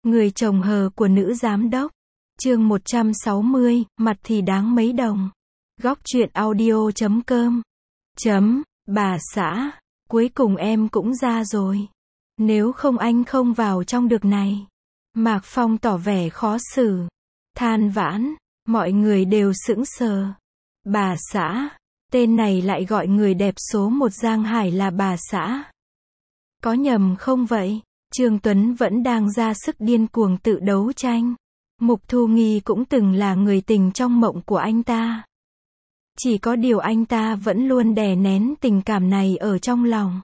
Người chồng hờ của nữ giám đốc. Chương 160, mặt thì đáng mấy đồng. Góc truyện audio.com. Bà xã, cuối cùng em cũng ra rồi. Nếu không anh không vào trong được này. Mạc Phong tỏ vẻ khó xử. Than vãn, mọi người đều sững sờ. Bà xã, tên này lại gọi người đẹp số 1 Giang Hải là bà xã. Có nhầm không vậy? Trương Tuấn vẫn đang ra sức điên cuồng tự đấu tranh. Mục Thu Nghi cũng từng là người tình trong mộng của anh ta. Chỉ có điều anh ta vẫn luôn đè nén tình cảm này ở trong lòng.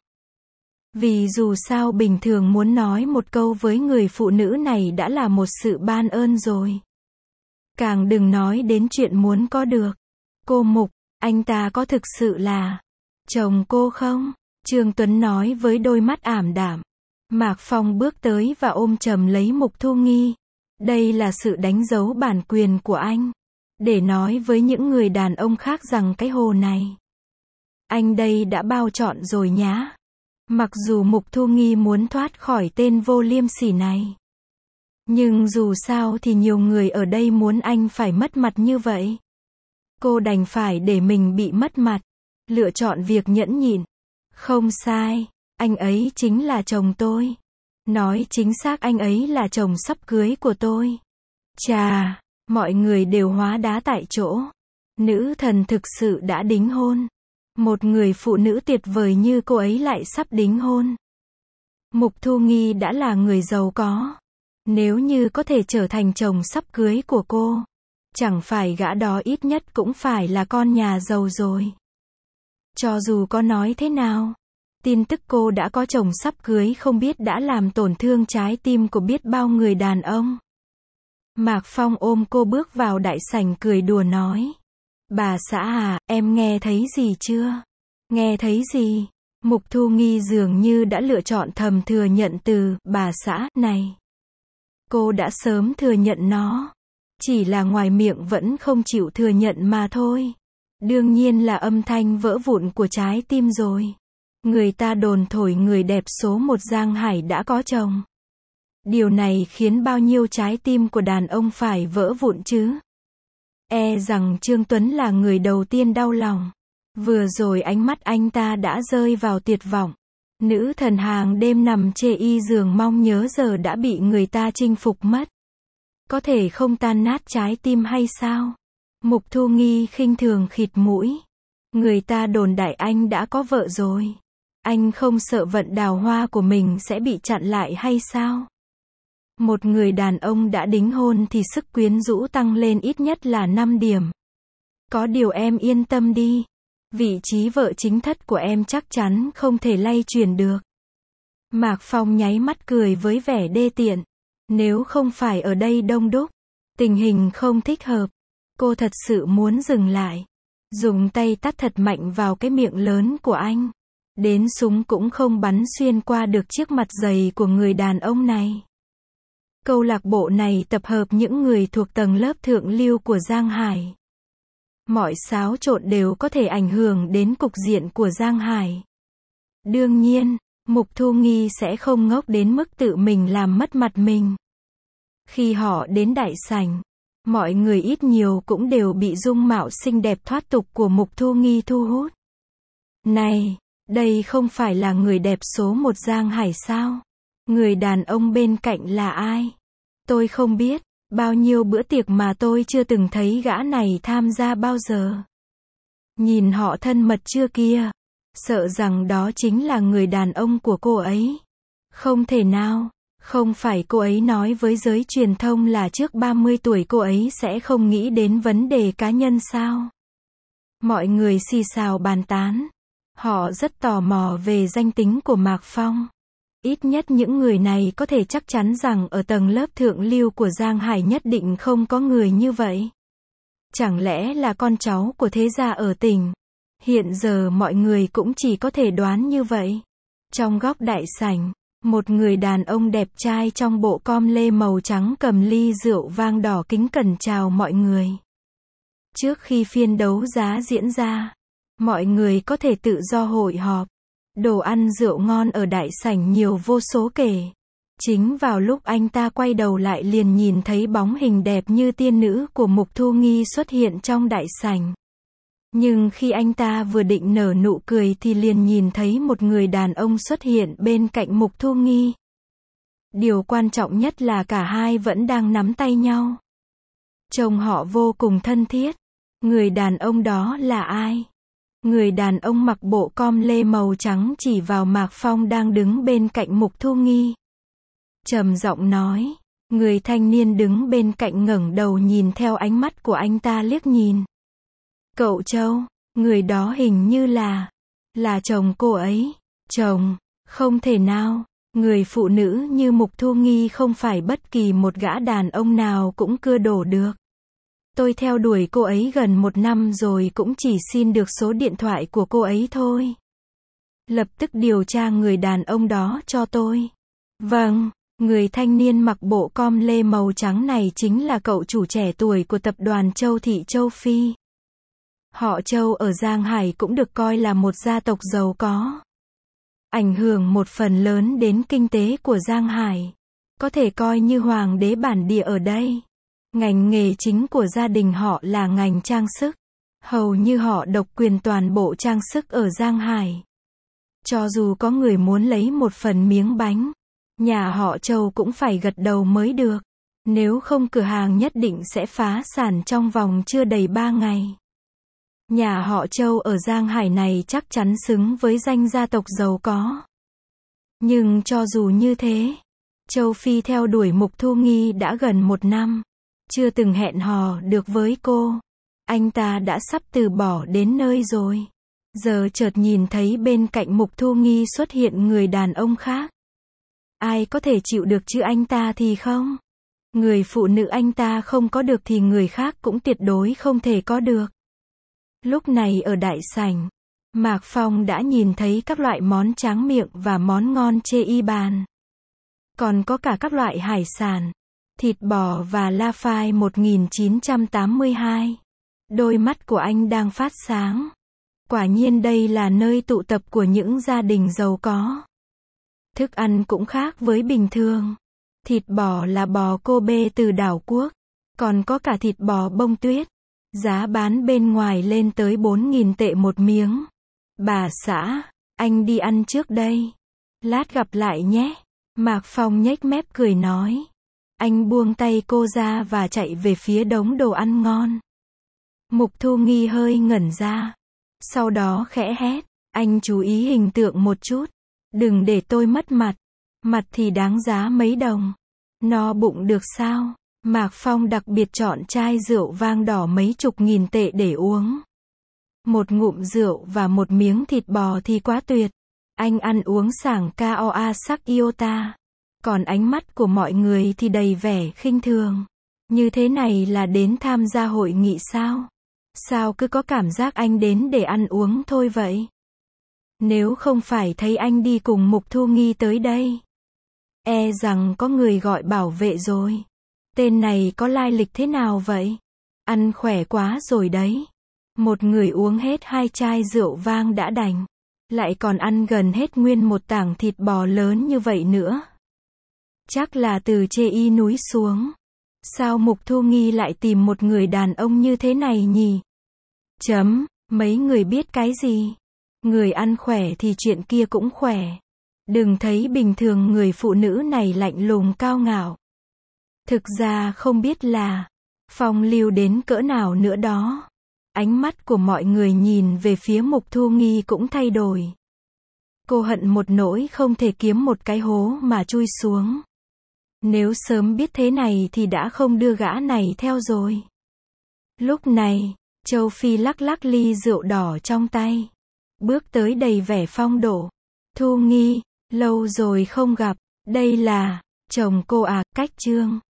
Vì dù sao bình thường muốn nói một câu với người phụ nữ này đã là một sự ban ơn rồi. Càng đừng nói đến chuyện muốn có được. Cô Mục, anh ta có thực sự là chồng cô không? Trương Tuấn nói với đôi mắt ảm đạm. Mạc Phong bước tới và ôm chầm lấy Mục Thu Nghi. Đây là sự đánh dấu bản quyền của anh. Để nói với những người đàn ông khác rằng cái hồ này. Anh đây đã bao trọn rồi nhá. Mặc dù Mục Thu Nghi muốn thoát khỏi tên vô liêm sỉ này. Nhưng dù sao thì nhiều người ở đây muốn anh phải mất mặt như vậy. Cô đành phải để mình bị mất mặt. Lựa chọn việc nhẫn nhịn. Không sai, anh ấy chính là chồng tôi. Nói chính xác anh ấy là chồng sắp cưới của tôi. Chà, mọi người đều hóa đá tại chỗ. Nữ thần thực sự đã đính hôn. Một người phụ nữ tuyệt vời như cô ấy lại sắp đính hôn. Mục Thu Nghi đã là người giàu có. Nếu như có thể trở thành chồng sắp cưới của cô, chẳng phải gã đó ít nhất cũng phải là con nhà giàu rồi. Cho dù có nói thế nào, tin tức cô đã có chồng sắp cưới không biết đã làm tổn thương trái tim của biết bao người đàn ông. Mạc Phong ôm cô bước vào đại sảnh cười đùa nói. Bà xã à, em nghe thấy gì chưa? Nghe thấy gì? Mục Thu Nghi dường như đã lựa chọn thầm thừa nhận từ bà xã này. Cô đã sớm thừa nhận nó. Chỉ là ngoài miệng vẫn không chịu thừa nhận mà thôi. Đương nhiên là âm thanh vỡ vụn của trái tim rồi. Người ta đồn thổi người đẹp số 1 Giang Hải đã có chồng. Điều này khiến bao nhiêu trái tim của đàn ông phải vỡ vụn chứ. E rằng Trương Tuấn là người đầu tiên đau lòng. Vừa rồi ánh mắt anh ta đã rơi vào tuyệt vọng. Nữ thần hàng đêm nằm chê y giường mong nhớ giờ đã bị người ta chinh phục mất. Có thể không tan nát trái tim hay sao? Mục Thu Nghi khinh thường khịt mũi. Người ta đồn đại anh đã có vợ rồi. Anh không sợ vận đào hoa của mình sẽ bị chặn lại hay sao? Một người đàn ông đã đính hôn thì sức quyến rũ tăng lên ít nhất là 5 điểm. Có điều em yên tâm đi. Vị trí vợ chính thất của em chắc chắn không thể lay chuyển được. Mạc Phong nháy mắt cười với vẻ đê tiện. Nếu không phải ở đây đông đúc, tình hình không thích hợp, cô thật sự muốn dừng lại. Dùng tay tát thật mạnh vào cái miệng lớn của anh. Đến súng cũng không bắn xuyên qua được chiếc mặt dày của người đàn ông này. Câu lạc bộ này tập hợp những người thuộc tầng lớp thượng lưu của Giang Hải. Mọi xáo trộn đều có thể ảnh hưởng đến cục diện của Giang Hải. Đương nhiên, Mục Thu Nghi sẽ không ngốc đến mức tự mình làm mất mặt mình. Khi họ đến đại sảnh, mọi người ít nhiều cũng đều bị dung mạo xinh đẹp thoát tục của Mục Thu Nghi thu hút. Này, đây không phải là người đẹp số 1 Giang Hải sao? Người đàn ông bên cạnh là ai? Tôi không biết, bao nhiêu bữa tiệc mà tôi chưa từng thấy gã này tham gia bao giờ. Nhìn họ thân mật chưa kia? Sợ rằng đó chính là người đàn ông của cô ấy. Không thể nào, không phải cô ấy nói với giới truyền thông là trước 30 tuổi cô ấy sẽ không nghĩ đến vấn đề cá nhân sao? Mọi người xì xào bàn tán. Họ rất tò mò về danh tính của Mạc Phong. Ít nhất những người này có thể chắc chắn rằng ở tầng lớp thượng lưu của Giang Hải nhất định không có người như vậy. Chẳng lẽ là con cháu của thế gia ở tỉnh? Hiện giờ mọi người cũng chỉ có thể đoán như vậy. Trong góc đại sảnh, một người đàn ông đẹp trai trong bộ com lê màu trắng cầm ly rượu vang đỏ kính cẩn chào mọi người. Trước khi phiên đấu giá diễn ra, mọi người có thể tự do hội họp. Đồ ăn rượu ngon ở đại sảnh nhiều vô số kể. Chính vào lúc anh ta quay đầu lại liền nhìn thấy bóng hình đẹp như tiên nữ của Mục Thu Nghi xuất hiện trong đại sảnh. Nhưng khi anh ta vừa định nở nụ cười thì liền nhìn thấy một người đàn ông xuất hiện bên cạnh Mục Thu Nghi. Điều quan trọng nhất là cả hai vẫn đang nắm tay nhau. Trông họ vô cùng thân thiết. Người đàn ông đó là ai? Người đàn ông mặc bộ com lê màu trắng chỉ vào Mạc Phong đang đứng bên cạnh Mục Thu Nghi. Trầm giọng nói. Người thanh niên đứng bên cạnh ngẩng đầu nhìn theo ánh mắt của anh ta liếc nhìn. Cậu Châu, người đó hình như là chồng cô ấy. Chồng, không thể nào. Người phụ nữ như Mục Thu Nghi không phải bất kỳ một gã đàn ông nào cũng cưa đổ được. Tôi theo đuổi cô ấy gần 1 năm rồi cũng chỉ xin được số điện thoại của cô ấy thôi. Lập tức điều tra người đàn ông đó cho tôi. Vâng, người thanh niên mặc bộ com lê màu trắng này chính là cậu chủ trẻ tuổi của tập đoàn Châu Thị Châu Phi. Họ Châu ở Giang Hải cũng được coi là một gia tộc giàu có. Ảnh hưởng một phần lớn đến kinh tế của Giang Hải. Có thể coi như hoàng đế bản địa ở đây. Ngành nghề chính của gia đình họ là ngành trang sức. Hầu như họ độc quyền toàn bộ trang sức ở Giang Hải. Cho dù có người muốn lấy một phần miếng bánh, nhà họ Châu cũng phải gật đầu mới được. Nếu không cửa hàng nhất định sẽ phá sản trong vòng chưa đầy 3 ngày. Nhà họ Châu ở Giang Hải này chắc chắn xứng với danh gia tộc giàu có. Nhưng cho dù như thế, Châu Phi theo đuổi Mục Thu Nghi đã gần 1 năm. Chưa từng hẹn hò được với cô. Anh ta đã sắp từ bỏ đến nơi rồi. Giờ chợt nhìn thấy bên cạnh Mục Thu Nghi xuất hiện người đàn ông khác. Ai có thể chịu được chứ anh ta thì không. Người phụ nữ anh ta không có được thì người khác cũng tuyệt đối không thể có được. Lúc này ở đại sảnh, Mạc Phong đã nhìn thấy các loại món tráng miệng và món ngon chê y bàn. Còn có cả các loại hải sản, thịt bò và la phai 1982. Đôi mắt của anh đang phát sáng. Quả nhiên đây là nơi tụ tập của những gia đình giàu có. Thức ăn cũng khác với bình thường. Thịt bò là bò Kobe từ đảo quốc. Còn có cả thịt bò bông tuyết. Giá bán bên ngoài lên tới 4.000 tệ một miếng. Bà xã, anh đi ăn trước đây. Lát gặp lại nhé. Mạc Phong nhếch mép cười nói. Anh buông tay cô ra và chạy về phía đống đồ ăn ngon. Mục Thu Nghi hơi ngẩn ra. Sau đó khẽ hét. Anh chú ý hình tượng một chút. Đừng để tôi mất mặt. Mặt thì đáng giá mấy đồng. No bụng được sao? Mạc Phong đặc biệt chọn chai rượu vang đỏ mấy chục nghìn tệ để uống. Một ngụm rượu và một miếng thịt bò thì quá tuyệt. Anh ăn uống sảng KOA sắc iota. Còn ánh mắt của mọi người thì đầy vẻ khinh thường. Như thế này là đến tham gia hội nghị sao? Sao cứ có cảm giác anh đến để ăn uống thôi vậy? Nếu không phải thấy anh đi cùng Mục Thu Nghi tới đây, e rằng có người gọi bảo vệ rồi. Tên này có lai lịch thế nào vậy? Ăn khỏe quá rồi đấy. Một người uống hết 2 chai rượu vang đã đành. Lại còn ăn gần hết nguyên một tảng thịt bò lớn như vậy nữa. Chắc là từ chê y núi xuống. Sao Mục Thu Nghi lại tìm một người đàn ông như thế này nhỉ? Mấy người biết cái gì? Người ăn khỏe thì chuyện kia cũng khỏe. Đừng thấy bình thường người phụ nữ này lạnh lùng cao ngạo. Thực ra không biết là phong lưu đến cỡ nào nữa đó. Ánh mắt của mọi người nhìn về phía Mục Thu Nghi cũng thay đổi. Cô hận một nỗi không thể kiếm một cái hố mà chui xuống. Nếu sớm biết thế này thì đã không đưa gã này theo rồi. Lúc này, Châu Phi lắc lắc ly rượu đỏ trong tay. Bước tới đầy vẻ phong độ. Thu Nghi, lâu rồi không gặp. Đây là chồng cô à? Cách Trương.